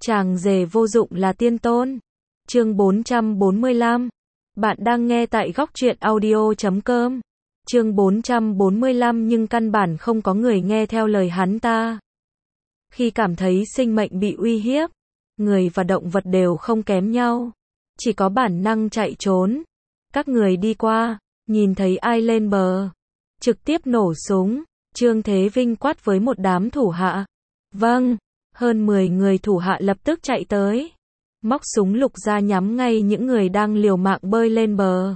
Chàng rể vô dụng là tiên tôn. Chương 445. Bạn đang nghe tại góc truyện audio.com. Chương 445 nhưng căn bản không có người nghe theo lời hắn ta. Khi cảm thấy sinh mệnh bị uy hiếp, người và động vật đều không kém nhau. Chỉ có bản năng chạy trốn. Các người đi qua, nhìn thấy ai lên bờ, trực tiếp nổ súng. Trương Thế Vinh quát với một đám thủ hạ. Vâng, hơn 10 người thủ hạ lập tức chạy tới. Móc súng lục ra nhắm ngay những người đang liều mạng bơi lên bờ.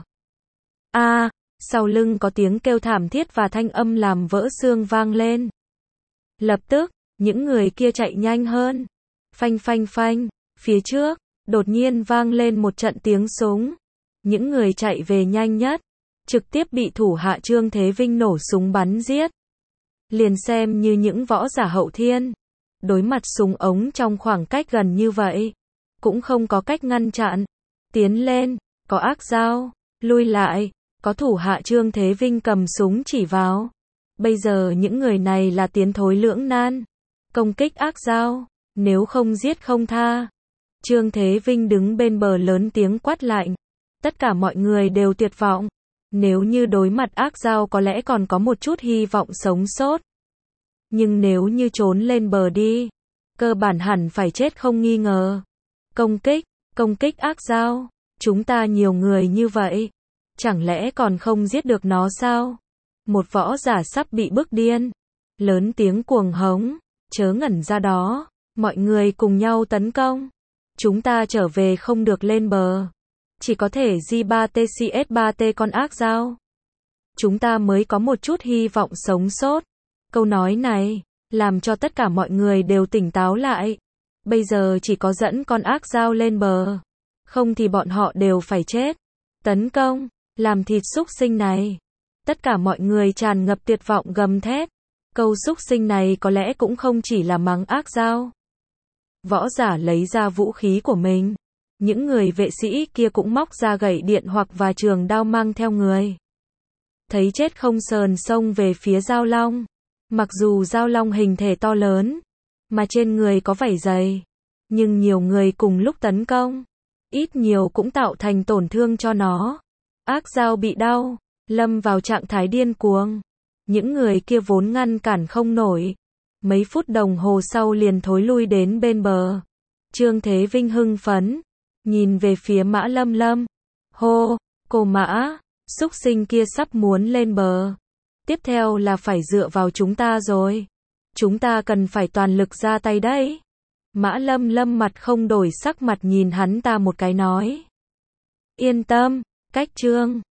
Sau lưng có tiếng kêu thảm thiết và thanh âm làm vỡ xương vang lên. Lập tức, những người kia chạy nhanh hơn. Phanh phanh phanh, phía trước, đột nhiên vang lên một trận tiếng súng. Những người chạy về nhanh nhất, trực tiếp bị thủ hạ Trương Thế Vinh nổ súng bắn giết. Liền xem như những võ giả hậu thiên, đối mặt súng ống trong khoảng cách gần như vậy, cũng không có cách ngăn chặn. Tiến lên, có ác dao, lui lại, có thủ hạ Trương Thế Vinh cầm súng chỉ vào. Bây giờ những người này là tiến thối lưỡng nan. Công kích ác dao, nếu không giết không tha. Trương Thế Vinh đứng bên bờ lớn tiếng quát lạnh. Tất cả mọi người đều tuyệt vọng. Nếu như đối mặt ác dao có lẽ còn có một chút hy vọng sống sót. Nhưng nếu như trốn lên bờ đi, cơ bản hẳn phải chết không nghi ngờ. Công kích ác dao, chúng ta nhiều người như vậy, chẳng lẽ còn không giết được nó sao? Một võ giả sắp bị bức điên, lớn tiếng cuồng hống, chớ ngẩn ra đó, mọi người cùng nhau tấn công. Chúng ta trở về không được lên bờ, chỉ có thể J3TCS3T con ác dao. Chúng ta mới có một chút hy vọng sống sót. Câu nói này làm cho tất cả mọi người đều tỉnh táo lại. Bây giờ chỉ có dẫn con ác dao lên bờ, không thì bọn họ đều phải chết. Tấn công, làm thịt súc sinh này. Tất cả mọi người tràn ngập tuyệt vọng gầm thét. Câu súc sinh này có lẽ cũng không chỉ là mắng ác dao. Võ giả lấy ra vũ khí của mình. Những người vệ sĩ kia cũng móc ra gậy điện hoặc và trường đao mang theo người. Thấy chết không sờn xông về phía Giao Long. Mặc dù Giao Long hình thể to lớn, mà trên người có vảy dày, nhưng nhiều người cùng lúc tấn công, ít nhiều cũng tạo thành tổn thương cho nó. Ác dao bị đau, lâm vào trạng thái điên cuồng. Những người kia vốn ngăn cản không nổi. Mấy phút đồng hồ sau liền thối lui đến bên bờ. Trương Thế Vinh hưng phấn, nhìn về phía Mã Lâm Lâm. Hô, cô Mã, súc sinh kia sắp muốn lên bờ. Tiếp theo là phải dựa vào chúng ta rồi. Chúng ta cần phải toàn lực ra tay đấy. Mã Lâm Lâm mặt không đổi sắc mặt nhìn hắn ta một cái nói. Yên tâm, cách Trương